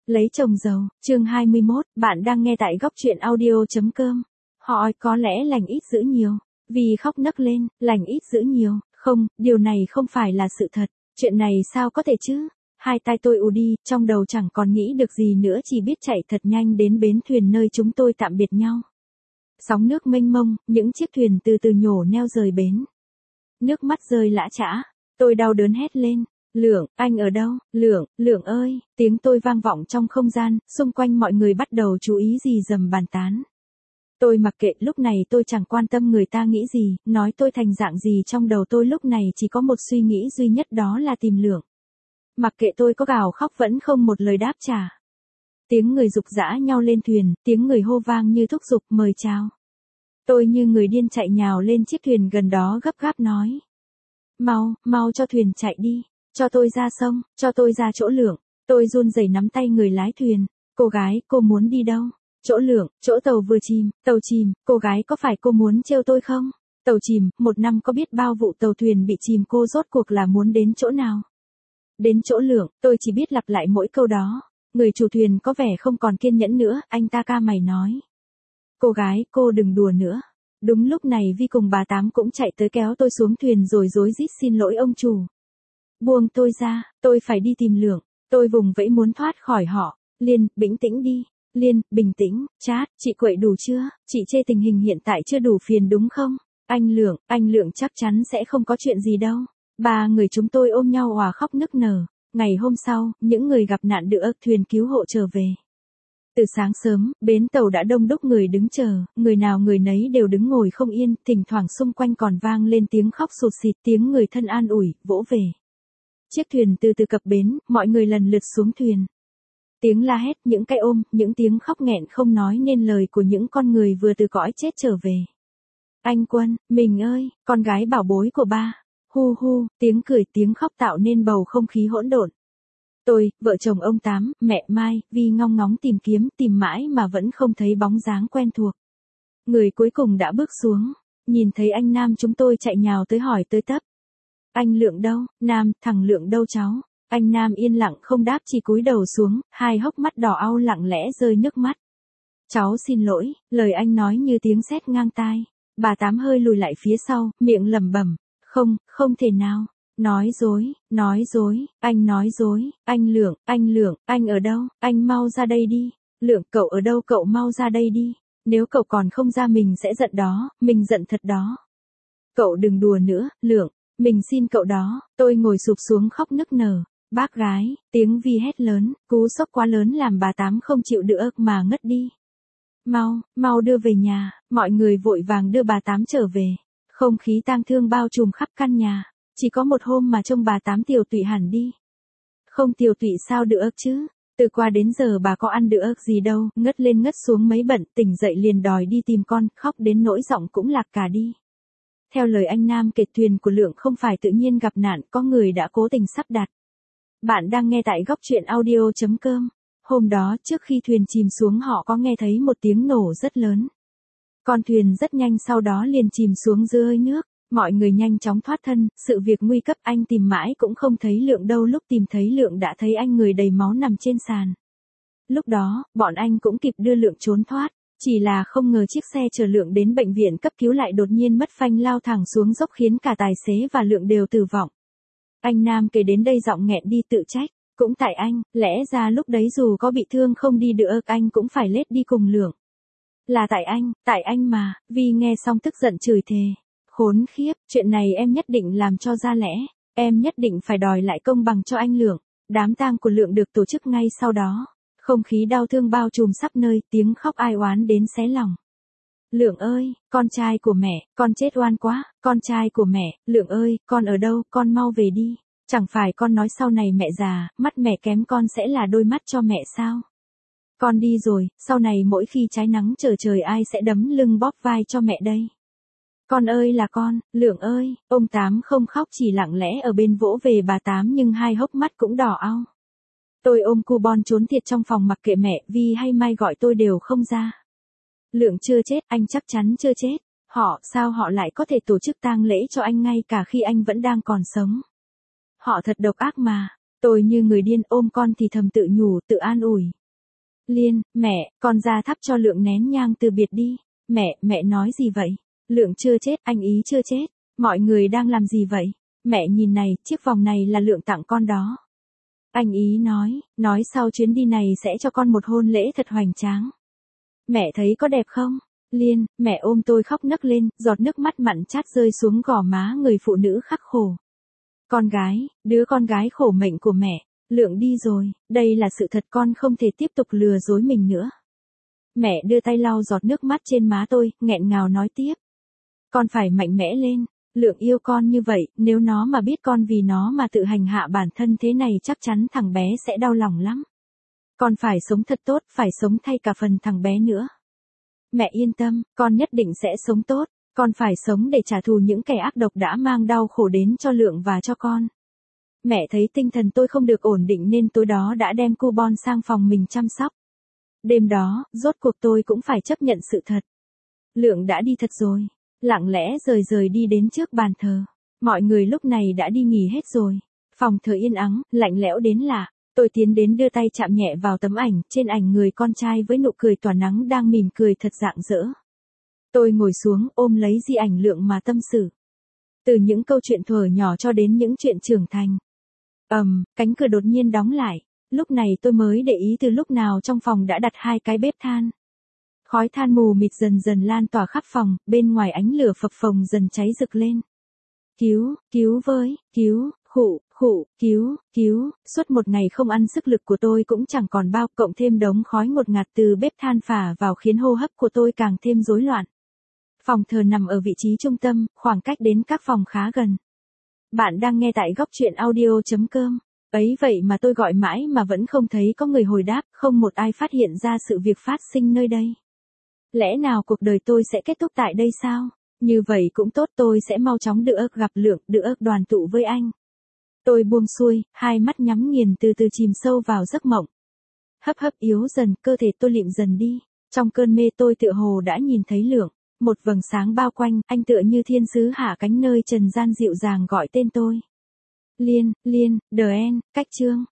Lấy chồng giàu, chương 21, bạn đang nghe tại góc truyện audio.com. Họ có lẽ lành ít dữ nhiều, vì khóc nấc lên, lành ít dữ nhiều, không, điều này không phải là sự thật, chuyện này sao có thể chứ? Hai tai tôi ù đi, trong đầu chẳng còn nghĩ được gì nữa, chỉ biết chạy thật nhanh đến bến thuyền nơi chúng tôi tạm biệt nhau. Sóng nước mênh mông, những chiếc thuyền từ từ nhổ neo rời bến. Nước mắt rơi lã chã, tôi đau đớn hét lên. Lượng, anh ở đâu? Lượng ơi, tiếng tôi vang vọng trong không gian, xung quanh mọi người bắt đầu chú ý rì rầm bàn tán. Tôi mặc kệ, lúc này tôi chẳng quan tâm người ta nghĩ gì, nói tôi thành dạng gì, trong đầu tôi lúc này chỉ có một suy nghĩ duy nhất, đó là tìm Lượng. Mặc kệ tôi có gào khóc vẫn không một lời đáp trả. Tiếng người giục giã nhau lên thuyền, tiếng người hô vang như thúc giục mời chào. Tôi như người điên chạy nhào lên chiếc thuyền gần đó gấp gáp nói. Mau cho thuyền chạy đi. Cho tôi ra sông, cho tôi ra chỗ Lượng. Tôi run rẩy nắm tay người lái thuyền. Cô gái, cô muốn đi đâu? Chỗ Lượng, chỗ tàu vừa chìm, tàu chìm, cô gái có phải cô muốn trêu tôi không? Tàu chìm, một năm có biết bao vụ tàu thuyền bị chìm, cô rốt cuộc là muốn đến chỗ nào? Đến chỗ Lượng, tôi chỉ biết lặp lại mỗi câu đó. Người chủ thuyền có vẻ không còn kiên nhẫn nữa, anh ta ca mày nói. Cô gái, cô đừng đùa nữa. Đúng lúc này Vi cùng bà Tám cũng chạy tới kéo tôi xuống thuyền rồi rối rít xin lỗi ông chủ. Buông tôi ra, tôi phải đi tìm Lượng. Tôi vùng vẫy muốn thoát khỏi họ. Liên, bình tĩnh đi. Liên, bình tĩnh, Chát, chị quậy đủ chưa? Chị chê tình hình hiện tại chưa đủ phiền đúng không? Anh Lượng chắc chắn sẽ không có chuyện gì đâu. Ba người chúng tôi ôm nhau òa khóc nức nở. Ngày hôm sau, những người gặp nạn được thuyền cứu hộ trở về. Từ sáng sớm, bến tàu đã đông đúc người đứng chờ, người nào người nấy đều đứng ngồi không yên, thỉnh thoảng xung quanh còn vang lên tiếng khóc sụt sịt, tiếng người thân an ủi, vỗ về. Chiếc thuyền từ từ cập bến, mọi người lần lượt xuống thuyền. Tiếng la hét, những cái ôm, những tiếng khóc nghẹn không nói nên lời của những con người vừa từ cõi chết trở về. Anh Quân, mình ơi, con gái bảo bối của ba. Hu hu, tiếng cười tiếng khóc tạo nên bầu không khí hỗn độn. Tôi, vợ chồng ông Tám, mẹ Mai, Vi ngong ngóng tìm kiếm, tìm mãi mà vẫn không thấy bóng dáng quen thuộc. Người cuối cùng đã bước xuống, nhìn thấy anh Nam chúng tôi chạy nhào tới hỏi tới tấp. Anh Lượng đâu? Nam, thằng Lượng đâu cháu? Anh Nam yên lặng không đáp, chỉ cúi đầu xuống, hai hốc mắt đỏ au lặng lẽ rơi nước mắt. Cháu xin lỗi, lời anh nói như tiếng sét ngang tai. Bà Tám hơi lùi lại phía sau, miệng lẩm bẩm, không thể nào. Nói dối, anh nói dối, anh Lượng, anh ở đâu, anh mau ra đây đi. Lượng, cậu ở đâu, cậu mau ra đây đi. Nếu cậu còn không ra mình sẽ giận đó, mình giận thật đó. Cậu đừng đùa nữa, Lượng, mình xin cậu đó. Tôi ngồi sụp xuống khóc nức nở. Bác gái, tiếng Vi hét lớn, cú sốc quá lớn làm bà Tám không chịu được mà ngất đi. Mau đưa về nhà, mọi người vội vàng đưa bà Tám trở về. Không khí tang thương bao trùm khắp căn nhà. Chỉ có một hôm mà trông bà Tám tiều tụy hẳn đi. Không tiều tụy sao được chứ? Từ qua đến giờ bà có ăn được gì đâu, ngất lên ngất xuống mấy bận, tỉnh dậy liền đòi đi tìm con, khóc đến nỗi giọng cũng lạc cả đi. Theo lời anh Nam kể, thuyền của Lượng không phải tự nhiên gặp nạn, có người đã cố tình sắp đặt. Bạn đang nghe tại góc truyện audio.com. Hôm đó, trước khi thuyền chìm xuống, họ có nghe thấy một tiếng nổ rất lớn. Con thuyền rất nhanh sau đó liền chìm xuống dưới hơi nước. Mọi người nhanh chóng thoát thân, sự việc nguy cấp, anh tìm mãi cũng không thấy Lượng đâu, lúc tìm thấy Lượng đã thấy anh người đầy máu nằm trên sàn. Lúc đó, bọn anh cũng kịp đưa Lượng trốn thoát, chỉ là không ngờ chiếc xe chở Lượng đến bệnh viện cấp cứu lại đột nhiên mất phanh lao thẳng xuống dốc khiến cả tài xế và Lượng đều tử vong. Anh Nam kể đến đây giọng nghẹn đi, tự trách, cũng tại anh, lẽ ra lúc đấy dù có bị thương không đi được anh cũng phải lết đi cùng Lượng. Là tại anh mà. Vi nghe xong tức giận chửi thề. Khốn khiếp, chuyện này em nhất định làm cho ra lẽ, em nhất định phải đòi lại công bằng cho anh Lượng. Đám tang của Lượng được tổ chức ngay sau đó. Không khí đau thương bao trùm khắp nơi, tiếng khóc ai oán đến xé lòng. Lượng ơi, con trai của mẹ, con chết oan quá, con trai của mẹ, Lượng ơi, con ở đâu, con mau về đi. Chẳng phải con nói sau này mẹ già, mắt mẹ kém con sẽ là đôi mắt cho mẹ sao? Con đi rồi, sau này mỗi khi trái nắng trở trời ai sẽ đấm lưng bóp vai cho mẹ đây? Con ơi là con, Lượng ơi, ông Tám không khóc chỉ lặng lẽ ở bên vỗ về bà Tám nhưng hai hốc mắt cũng đỏ au. Tôi ôm cu bon trốn thiệt trong phòng mặc kệ mẹ, Vi hay Mai gọi tôi đều không ra. Lượng chưa chết, anh chắc chắn chưa chết. Sao họ lại có thể tổ chức tang lễ cho anh ngay cả khi anh vẫn đang còn sống? Họ thật độc ác mà. Tôi như người điên ôm con thì thầm tự nhủ, tự an ủi. Liên, mẹ, con ra thắp cho Lượng nén nhang từ biệt đi. Mẹ nói gì vậy? Lượng chưa chết, anh ý chưa chết. Mọi người đang làm gì vậy? Mẹ nhìn này, chiếc vòng này là Lượng tặng con đó. Anh ý nói sau chuyến đi này sẽ cho con một hôn lễ thật hoành tráng. Mẹ thấy có đẹp không? Liên, mẹ ôm tôi khóc nấc lên, giọt nước mắt mặn chát rơi xuống gò má người phụ nữ khắc khổ. Con gái, đứa con gái khổ mệnh của mẹ. Lượng đi rồi, đây là sự thật, con không thể tiếp tục lừa dối mình nữa. Mẹ đưa tay lau giọt nước mắt trên má tôi, nghẹn ngào nói tiếp. Con phải mạnh mẽ lên, Lượng yêu con như vậy, nếu nó mà biết con vì nó mà tự hành hạ bản thân thế này chắc chắn thằng bé sẽ đau lòng lắm. Con phải sống thật tốt, phải sống thay cả phần thằng bé nữa. Mẹ yên tâm, con nhất định sẽ sống tốt, con phải sống để trả thù những kẻ ác độc đã mang đau khổ đến cho Lượng và cho con. Mẹ thấy tinh thần tôi không được ổn định nên tối đó đã đem cu bon sang phòng mình chăm sóc. Đêm đó, rốt cuộc tôi cũng phải chấp nhận sự thật. Lượng đã đi thật rồi. Lặng lẽ rời đi đến trước bàn thờ. Mọi người lúc này đã đi nghỉ hết rồi. Phòng thờ yên ắng, lạnh lẽo đến lạ. Tôi tiến đến đưa tay chạm nhẹ vào tấm ảnh, trên ảnh người con trai với nụ cười tỏa nắng đang mỉm cười thật rạng rỡ. Tôi ngồi xuống ôm lấy di ảnh Lượng mà tâm sự. Từ những câu chuyện thuở nhỏ cho đến những chuyện trưởng thành. Cánh cửa đột nhiên đóng lại. Lúc này tôi mới để ý từ lúc nào trong phòng đã đặt 2 cái bếp than. Khói than mù mịt dần dần lan tỏa khắp phòng, bên ngoài ánh lửa phập phồng dần cháy rực lên. Cứu với, cứu. Suốt một ngày không ăn sức lực của tôi cũng chẳng còn bao, cộng thêm đống khói ngột ngạt từ bếp than phả vào khiến hô hấp của tôi càng thêm rối loạn. Phòng thờ nằm ở vị trí trung tâm, khoảng cách đến các phòng khá gần. Bạn đang nghe tại gocchuyenaudio.com. Ấy vậy mà tôi gọi mãi mà vẫn không thấy có người hồi đáp, không một ai phát hiện ra sự việc phát sinh nơi đây. Lẽ nào cuộc đời tôi sẽ kết thúc tại đây sao? Như vậy cũng tốt, tôi sẽ mau chóng được gặp Lượng, được đoàn tụ với anh. Tôi buông xuôi, hai mắt nhắm nghiền từ từ chìm sâu vào giấc mộng. Hấp yếu dần, cơ thể tôi lịm dần đi. Trong cơn mê tôi tựa hồ đã nhìn thấy Lượng. Một vầng sáng bao quanh, anh tựa như thiên sứ hạ cánh nơi trần gian dịu dàng gọi tên tôi. Liên, cách chương.